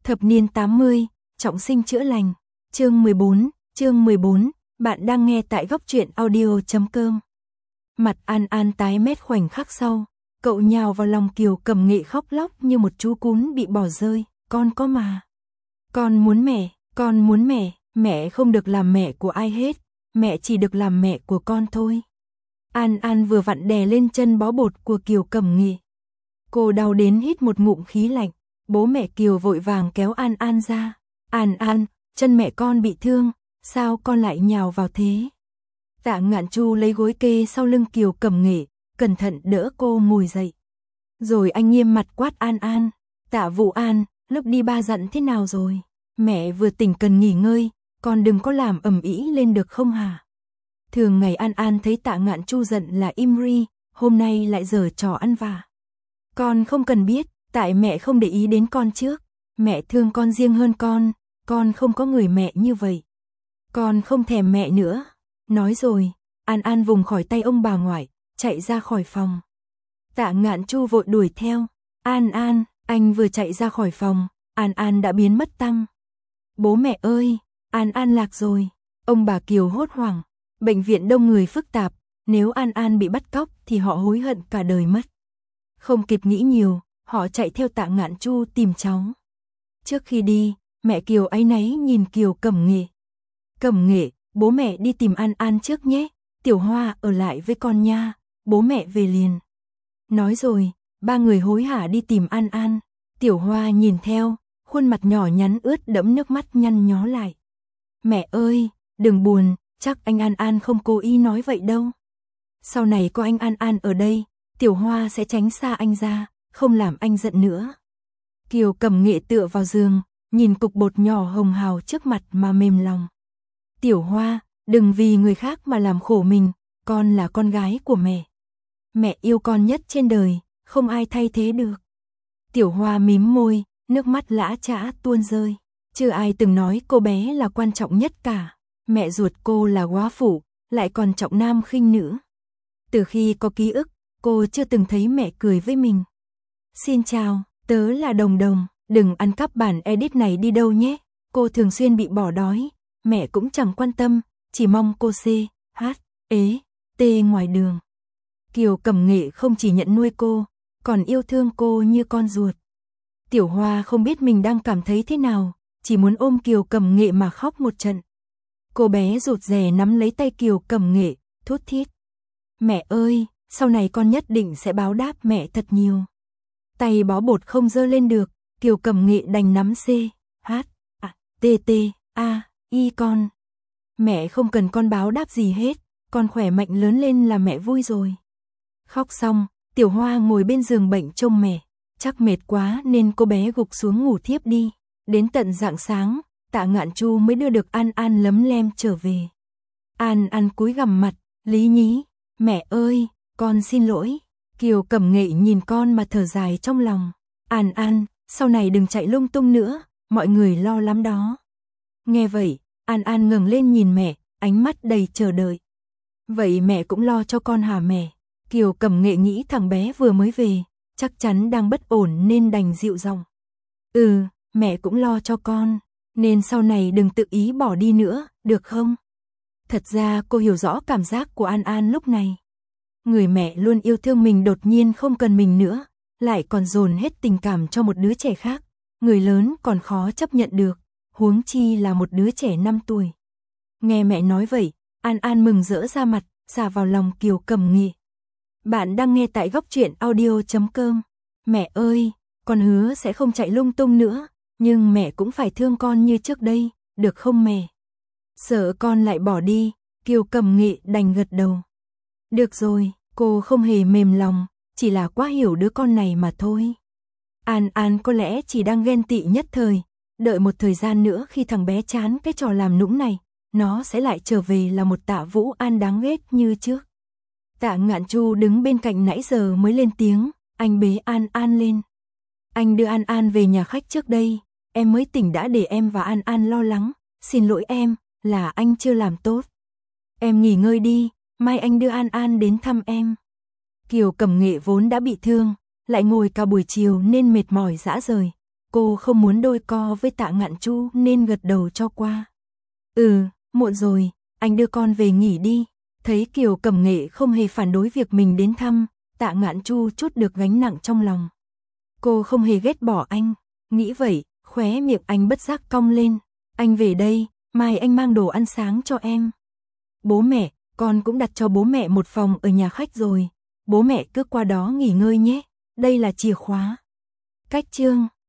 Thập niên 80, trọng sinh chữa lành. Chương 14, bạn đang nghe tại góc truyện audio.com. Mặt An An tái mét khoảnh khắc sau, cậu nhào vào lòng Kiều Cẩm Nghệ khóc lóc như một chú cún bị bỏ rơi. Con có mà. Con muốn mẹ, mẹ không được làm mẹ của ai hết, mẹ chỉ được làm mẹ của con thôi. An An vừa vặn đè lên chân bó bột của Kiều Cẩm Nghệ. Cô đau đến hít một ngụm khí lạnh, bố mẹ Kiều vội vàng kéo An An ra. An An, chân mẹ con bị thương, sao con lại nhào vào thế? Tạ Ngạn Chu lấy gối kê sau lưng Kiều Cẩm Nghệ, cẩn thận đỡ cô ngồi dậy. Rồi anh nghiêm mặt quát An An, Tạ Vũ An, lúc đi ba dặn thế nào rồi? Mẹ vừa tỉnh cần nghỉ ngơi, con đừng có làm ầm ĩ lên được không hả? Thường ngày An An thấy Tạ Ngạn Chu giận là im ri, hôm nay lại giở trò ăn vạ. Con không cần biết, tại mẹ không để ý đến con trước. Mẹ thương con riêng hơn con không có người mẹ như vậy. Con không thèm mẹ nữa. Nói rồi, An An vùng khỏi tay ông bà ngoại, chạy ra khỏi phòng. Tạ Ngạn Chu vội đuổi theo. An An, anh vừa chạy ra khỏi phòng, An An đã biến mất tăm. Bố mẹ ơi, An An lạc rồi. Ông bà Kiều hốt hoảng. Bệnh viện đông người phức tạp, nếu An An bị bắt cóc thì họ hối hận cả đời mất. Không kịp nghĩ nhiều, họ chạy theo Tạ Ngạn Chu tìm cháu. Trước khi đi, mẹ Kiều áy náy nhìn Kiều Cẩm Nghệ. Cẩm Nghệ, bố mẹ đi tìm An An trước nhé, Tiểu Hoa ở lại với con nha, bố mẹ về liền. Nói rồi, ba người hối hả đi tìm An An. Tiểu Hoa nhìn theo, khuôn mặt nhỏ nhắn ướt đẫm nước mắt nhăn nhó lại. Mẹ ơi, đừng buồn, chắc anh An An không cố ý nói vậy đâu. Sau này có anh An An ở đây, Tiểu Hoa sẽ tránh xa anh ra, không làm anh giận nữa. Kiều Cẩm Nghệ tựa vào giường, nhìn cục bột nhỏ hồng hào trước mặt mà mềm lòng. Tiểu Hoa, đừng vì người khác mà làm khổ mình, con là con gái của mẹ. Mẹ yêu con nhất trên đời, không ai thay thế được. Tiểu Hoa mím môi, nước mắt lã chã tuôn rơi. Chưa ai từng nói cô bé là quan trọng nhất cả. Mẹ ruột cô là góa phụ, lại còn trọng nam khinh nữ. Từ khi có ký ức, cô chưa từng thấy mẹ cười với mình. Xin chào, tớ là Đồng Đồng, đừng ăn cắp bản edit này đi đâu nhé. Cô thường xuyên bị bỏ đói, mẹ cũng chẳng quan tâm, chỉ mong cô t ngoài đường. Kiều Cẩm Nghệ không chỉ nhận nuôi cô, còn yêu thương cô như con ruột. Tiểu Hoa không biết mình đang cảm thấy thế nào, chỉ muốn ôm Kiều Cẩm Nghệ mà khóc một trận. Cô bé rụt rè nắm lấy tay Kiều Cẩm Nghệ, thút thít. Mẹ ơi, sau này con nhất định sẽ báo đáp mẹ thật nhiều. Tay bó bột không giơ lên được, Kiều Cẩm Nghệ đành nắm con. Mẹ không cần con báo đáp gì hết, con khỏe mạnh lớn lên là mẹ vui rồi. Khóc xong, Tiểu Hoa ngồi bên giường bệnh trông mẹ, chắc mệt quá nên cô bé gục xuống ngủ thiếp đi. Đến tận rạng sáng, Tạ Ngạn Chu mới đưa được An An lấm lem trở về. An An cúi gằm mặt, lý nhí, mẹ ơi, con xin lỗi. Kiều Cẩm Nghệ nhìn con mà thở dài trong lòng. An An, sau này đừng chạy lung tung nữa, mọi người lo lắm đó. Nghe vậy, An An ngẩng lên nhìn mẹ, ánh mắt đầy chờ đợi. Vậy mẹ cũng lo cho con hả mẹ? Kiều Cẩm Nghệ nghĩ thằng bé vừa mới về, chắc chắn đang bất ổn nên đành dịu giọng. Mẹ cũng lo cho con, nên sau này đừng tự ý bỏ đi nữa, được không? Thật ra cô hiểu rõ cảm giác của An An lúc này. Người mẹ luôn yêu thương mình đột nhiên không cần mình nữa, lại còn dồn hết tình cảm cho một đứa trẻ khác. Người lớn còn khó chấp nhận được, huống chi là một đứa trẻ 5 tuổi. Nghe mẹ nói vậy, An An mừng rỡ ra mặt, xà vào lòng Kiều Cẩm Nghệ. Bạn đang nghe tại góc truyện audio.com. Mẹ ơi, con hứa sẽ không chạy lung tung nữa, nhưng mẹ cũng phải thương con như trước đây, được không mẹ? Sợ con lại bỏ đi, Kiều Cẩm Nghệ đành gật đầu. Được rồi, cô không hề mềm lòng, chỉ là quá hiểu đứa con này mà thôi. An An có lẽ chỉ đang ghen tị nhất thời, đợi một thời gian nữa khi thằng bé chán cái trò làm nũng này, nó sẽ lại trở về là một Tạ Vũ An đáng ghét như trước. Tạ Ngạn Chu đứng bên cạnh nãy giờ mới lên tiếng, anh bế An An lên. Anh đưa An An về nhà khách trước đây, em mới tỉnh đã để em và An An lo lắng, xin lỗi em, là anh chưa làm tốt. Em nghỉ ngơi đi, mai anh đưa An An đến thăm em. Kiều Cẩm Nghệ vốn đã bị thương, lại ngồi cả buổi chiều nên mệt mỏi rã rời. Cô không muốn đôi co với Tạ Ngạn Chu nên gật đầu cho qua. Muộn rồi, anh đưa con về nghỉ đi. Thấy Kiều Cẩm Nghệ không hề phản đối việc mình đến thăm, Tạ Ngạn Chu trút được gánh nặng trong lòng. Cô không hề ghét bỏ anh, nghĩ vậy, khóe miệng anh bất giác cong lên. Anh về đây, mai anh mang đồ ăn sáng cho em. Bố mẹ, con cũng đặt cho bố mẹ một phòng ở nhà khách rồi. Bố mẹ cứ qua đó nghỉ ngơi nhé, đây là chìa khóa. Cách chương